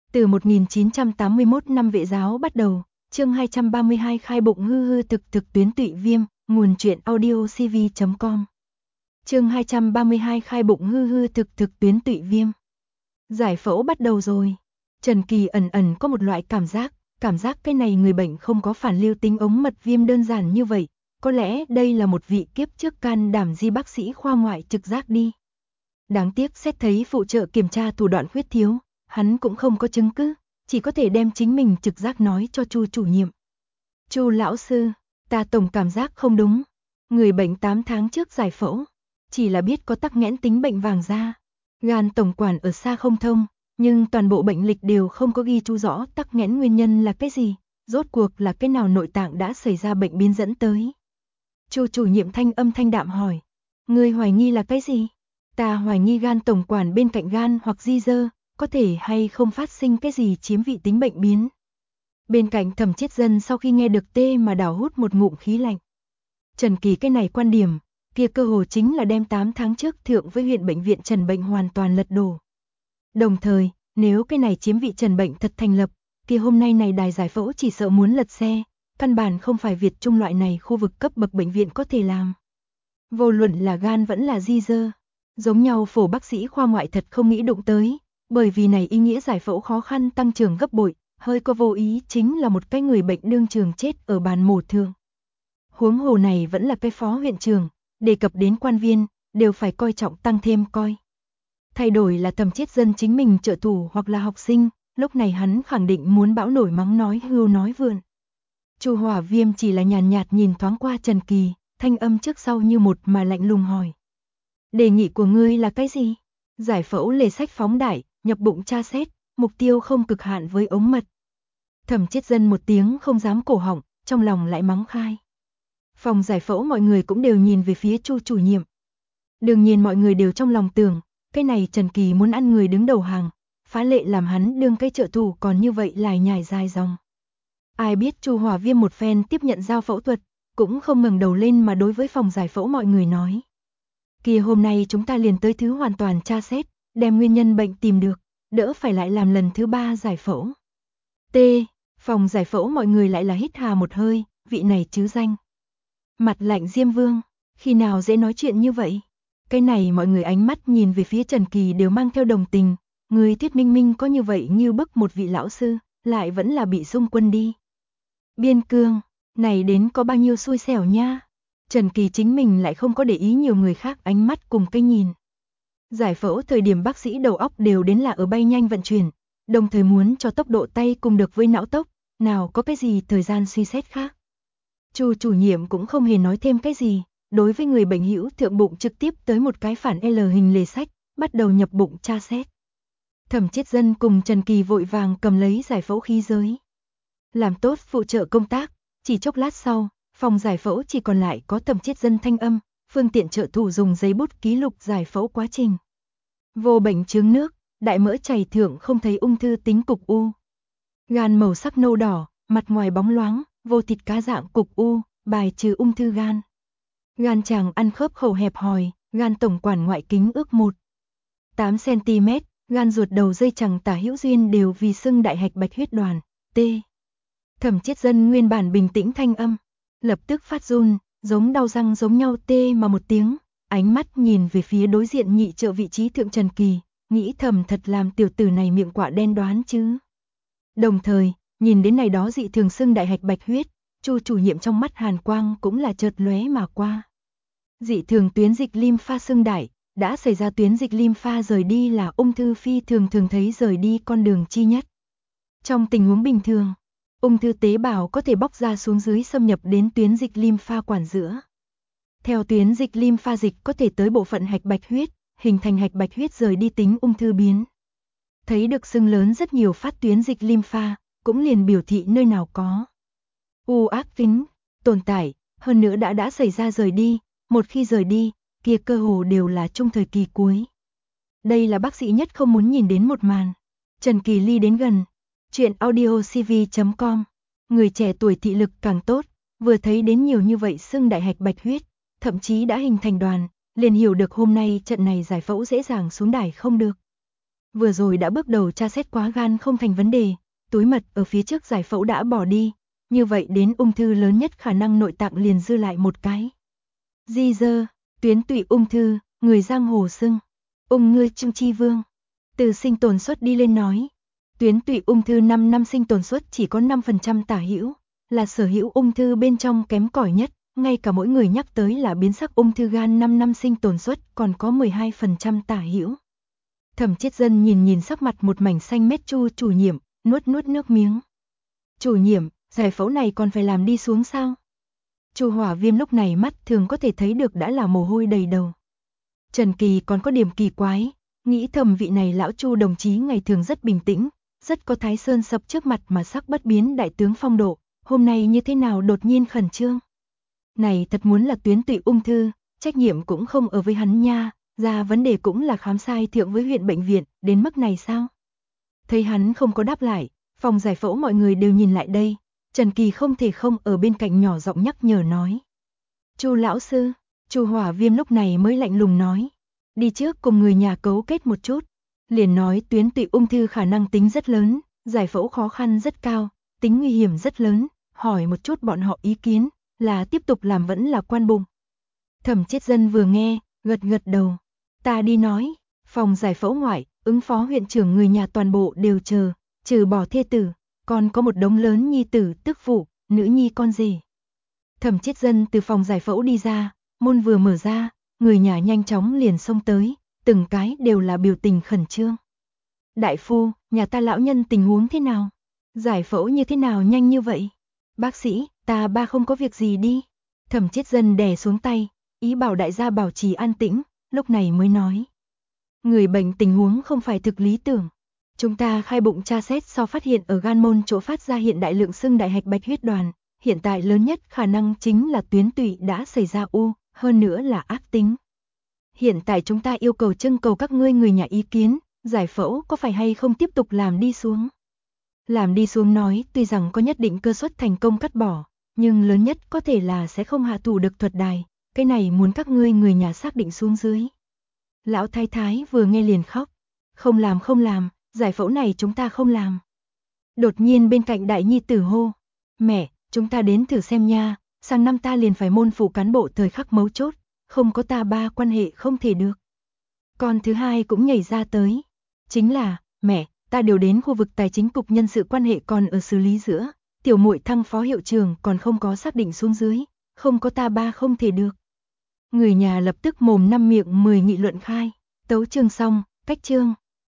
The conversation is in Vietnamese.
Từ 1981 năm Vệ giáo bắt đầu, chương 232 khai bụng hư thực tuyến tụy viêm, nguồn truyện audio cv.com. Chương 232 khai bụng hư thực tuyến tụy viêm. Giải phẫu bắt đầu rồi. Trần Kỳ ẩn có một loại cảm giác cái này người bệnh không có phản lưu tính ống mật viêm đơn giản như vậy, có lẽ đây là một vị kiếp trước can đảm di bác sĩ khoa ngoại trực giác đi. Đáng tiếc xét thấy phụ trợ kiểm tra thủ đoạn khuyết thiếu, hắn cũng không có chứng cứ, chỉ có thể đem chính mình trực giác nói cho Chu chủ nhiệm. Chu lão sư, ta tổng cảm giác không đúng. Người bệnh 8 tháng trước giải phẫu, chỉ là biết có tắc nghẽn tính bệnh vàng da, gan tổng quản ở xa không thông, nhưng toàn bộ bệnh lịch đều không có ghi chú rõ tắc nghẽn nguyên nhân là cái gì, rốt cuộc là cái nào nội tạng đã xảy ra bệnh biến dẫn tới. Chu chủ nhiệm thanh âm thanh đạm hỏi, ngươi hoài nghi là cái gì? Ta hoài nghi gan tổng quản bên cạnh gan hoặc di dơ, có thể hay không phát sinh cái gì chiếm vị tính bệnh biến. Bên cạnh Thẩm Chiết Dân sau khi nghe được tê mà đảo hút một ngụm khí lạnh. Trần Kỳ cái này quan điểm, kia cơ hồ chính là đem 8 tháng trước thượng với huyện bệnh viện Trần bệnh hoàn toàn lật đổ. Đồng thời, nếu cái này chiếm vị Trần bệnh thật thành lập, kia hôm nay này đài giải phẫu chỉ sợ muốn lật xe, căn bản không phải Việt Trung loại này khu vực cấp bậc bệnh viện có thể làm. Vô luận là gan vẫn là di dơ, giống nhau phổ bác sĩ khoa ngoại thật không nghĩ đụng tới, bởi vì này ý nghĩa giải phẫu khó khăn tăng trưởng gấp bội, hơi có vô ý chính là một cái người bệnh đương trường chết ở bàn mổ thường. Huống hồ này vẫn là cái phó huyện trưởng, đề cập đến quan viên, đều phải coi trọng tăng thêm coi. Thay đổi là Thẩm Chiết Dân chính mình trợ thủ hoặc là học sinh, lúc này hắn khẳng định muốn bão nổi mắng nói hưu nói vượn. Chu Hỏa Viêm chỉ là nhàn nhạt nhìn thoáng qua Trần Kỳ, thanh âm trước sau như một mà lạnh lùng hỏi. Đề nghị của ngươi là cái gì? Giải phẫu lề sách phóng đại, nhập bụng tra xét, mục tiêu không cực hạn với ống mật. Thẩm Chiết Dân một tiếng không dám cổ họng, trong lòng lại mắng khai. Phòng giải phẫu mọi người cũng đều nhìn về phía Chu chủ nhiệm. Đương nhiên mọi người đều trong lòng tưởng, cái này Trần Kỳ muốn ăn người đứng đầu hàng, phá lệ làm hắn đương cái trợ thủ còn như vậy lải nhải dài dòng. Ai biết Chu Hỏa Viêm một phen tiếp nhận giao phẫu thuật, cũng không ngẩng đầu lên mà đối với phòng giải phẫu mọi người nói. Kia hôm nay chúng ta liền tới thứ hoàn toàn tra xét, đem nguyên nhân bệnh tìm được, đỡ phải lại làm lần thứ 3 giải phẫu. T. Phòng giải phẫu mọi người lại là hít hà một hơi, vị này chứ danh. Mặt lạnh Diêm Vương, khi nào dễ nói chuyện như vậy? Cái này mọi người ánh mắt nhìn về phía Trần Kỳ đều mang theo đồng tình, người Tiết Minh Minh có như vậy như bức một vị lão sư, lại vẫn là bị xung quân đi. Biên Cương, này đến có bao nhiêu xui xẻo nha. Trần Kỳ chính mình lại không có để ý nhiều người khác ánh mắt cùng cái nhìn. Giải phẫu thời điểm bác sĩ đầu óc đều đến là ở bay nhanh vận chuyển, đồng thời muốn cho tốc độ tay cùng được với não tốc, nào có cái gì thời gian suy xét khác. Chu chủ nhiệm cũng không hề nói thêm cái gì, đối với người bệnh hữu thượng bụng trực tiếp tới một cái phản L hình lề sách, bắt đầu nhập bụng tra xét. Thẩm Chiết Dân cùng Trần Kỳ vội vàng cầm lấy giải phẫu khí giới. Làm tốt phụ trợ công tác, chỉ chốc lát sau, phòng giải phẫu chỉ còn lại có Thẩm Chiết Dân thanh âm, phương tiện trợ thủ dùng giấy bút ký lục giải phẫu quá trình. Vô bệnh chướng nước, đại mỡ chảy thượng không thấy ung thư tính cục u. Gan màu sắc nâu đỏ, mặt ngoài bóng loáng, vô thịt cá dạng cục u, bài trừ ung thư gan. Gan tràng ăn khớp khẩu hẹp hòi, gan tổng quản ngoại kính ước 1,8 cm, gan ruột đầu dây chằng tả hữu duyên đều vì sưng đại hạch bạch huyết đoàn, T. Thẩm Chiết Dân nguyên bản bình tĩnh thanh âm, lập tức phát run, giống đau răng giống nhau tê mà một tiếng, ánh mắt nhìn về phía đối diện nhị trợ vị trí thượng Trần Kỳ, nghĩ thầm thật làm tiểu tử này miệng quạ đen đoán chứ. Đồng thời, nhìn đến này đó dị thường sưng đại hạch bạch huyết, Chu chủ nhiệm trong mắt hàn quang cũng là chợt lóe mà qua. Dị thường tuyến dịch lympha sưng đại, đã xảy ra tuyến dịch lympha rời đi là ung thư phi thường thấy rời đi con đường chi nhất. Trong tình huống bình thường, ung thư tế bào có thể bóc ra xuống dưới xâm nhập đến tuyến dịch lympha quản giữa. Theo tuyến dịch lympha dịch có thể tới bộ phận hạch bạch huyết, hình thành hạch bạch huyết rời đi tính ung thư biến. Thấy được sưng lớn rất nhiều phát tuyến dịch lympha, cũng liền biểu thị nơi nào có u ác tính tồn tại, hơn nữa đã xảy ra rời đi, một khi rời đi, kia cơ hồ đều là trong thời kỳ cuối. Đây là bác sĩ nhất không muốn nhìn đến một màn. Trần Kỳ ly đến gần, chuyện audio cv.com, người trẻ tuổi thị lực càng tốt, vừa thấy đến nhiều như vậy sưng đại hạch bạch huyết, thậm chí đã hình thành đoàn, liền hiểu được hôm nay trận này giải phẫu dễ dàng xuống đài không được. vừa rồi đã bước đầu tra xét quá gan không thành vấn đề, túi mật ở phía trước giải phẫu đã bỏ đi, như vậy đến ung thư lớn nhất khả năng nội tạng liền dư lại một cái. Di dơ, tuyến tụy ung thư, người giang hồ xưng, ung ngư trưng chi vương. Từ sinh tồn suất đi lên nói, tuyến tụy ung thư 5 năm sinh tồn suất chỉ có 5% tả hữu, là sở hữu ung thư bên trong kém cỏi nhất, ngay cả mỗi người nhắc tới là biến sắc ung thư gan 5 năm sinh tồn suất còn có 12% tả hữu. Thẩm Chiết Dân nhìn sắc mặt một mảnh xanh mét Chu chủ nhiệm, nuốt nước miếng. Chủ nhiệm, giải phẫu này còn phải làm đi xuống sao? Chu Hỏa Viêm lúc này mắt thường có thể thấy được đã là mồ hôi đầy đầu. Trần Kỳ còn có điểm kỳ quái, nghĩ thầm vị này lão Chu đồng chí ngày thường rất bình tĩnh, rất có Thái Sơn sập trước mặt mà sắc bất biến đại tướng phong độ, hôm nay như thế nào đột nhiên khẩn trương. Này thật muốn là tuyến tụy ung thư, trách nhiệm cũng không ở với hắn nha, ra vấn đề cũng là khám sai thượng với huyện bệnh viện, đến mức này sao? Thấy hắn không có đáp lại, phòng giải phẫu mọi người đều nhìn lại đây, Trần Kỳ không thể không ở bên cạnh nhỏ giọng nhắc nhở nói. Chu lão sư, Chu Hỏa Viêm lúc này mới lạnh lùng nói, đi trước cùng người nhà cấu kết một chút, liền nói tuyến tụy ung thư khả năng tính rất lớn, giải phẫu khó khăn rất cao, tính nguy hiểm rất lớn, hỏi một chút bọn họ ý kiến, là tiếp tục làm vẫn là quan bụng. Thẩm Chiết Dân vừa nghe, gật đầu, ta đi nói, phòng giải phẫu ngoại, ứng phó huyện trưởng người nhà toàn bộ đều chờ, trừ bỏ thê tử, còn có một đống lớn nhi tử tức phụ, nữ nhi con rể. Thẩm Chiết Dân từ phòng giải phẫu đi ra, môn vừa mở ra, người nhà nhanh chóng liền xông tới, từng cái đều là biểu tình khẩn trương. Đại phu, nhà ta lão nhân tình huống thế nào? Giải phẫu như thế nào nhanh như vậy? Bác sĩ, ta ba không có việc gì đi. Thẩm Chiết Dân đè xuống tay, ý bảo đại gia bảo trì an tĩnh, lúc này mới nói. Người bệnh tình huống không phải thực lý tưởng. Chúng ta khai bụng tra xét so phát hiện ở gan môn chỗ phát ra hiện đại lượng xưng đại hạch bạch huyết đoàn, hiện tại lớn nhất khả năng chính là tuyến tụy đã xảy ra u, hơn nữa là ác tính. Hiện tại chúng ta yêu cầu trưng cầu các ngươi người nhà ý kiến, giải phẫu có phải hay không tiếp tục làm đi xuống. Làm đi xuống nói tuy rằng có nhất định cơ suất thành công cắt bỏ, nhưng lớn nhất có thể là sẽ không hạ thủ được thuật đài, cái này muốn các ngươi người nhà xác định xuống dưới. Lão thái thái vừa nghe liền khóc, không làm, giải phẫu này chúng ta không làm. Đột nhiên bên cạnh đại nhi tử hô, mẹ, chúng ta đến thử xem nha, sang năm ta liền phải môn phụ cán bộ thời khắc mấu chốt, không có ta ba quan hệ không thể được. Con thứ hai cũng nhảy ra tới, chính là, mẹ, ta điều đến khu vực tài chính cục nhân sự quan hệ còn ở xử lý giữa, tiểu muội thăng phó hiệu trưởng còn không có xác định xuống dưới, không có ta ba không thể được. Người nhà lập tức mồm năm miệng 10 nghị luận khai, tấu chương xong, cách chương.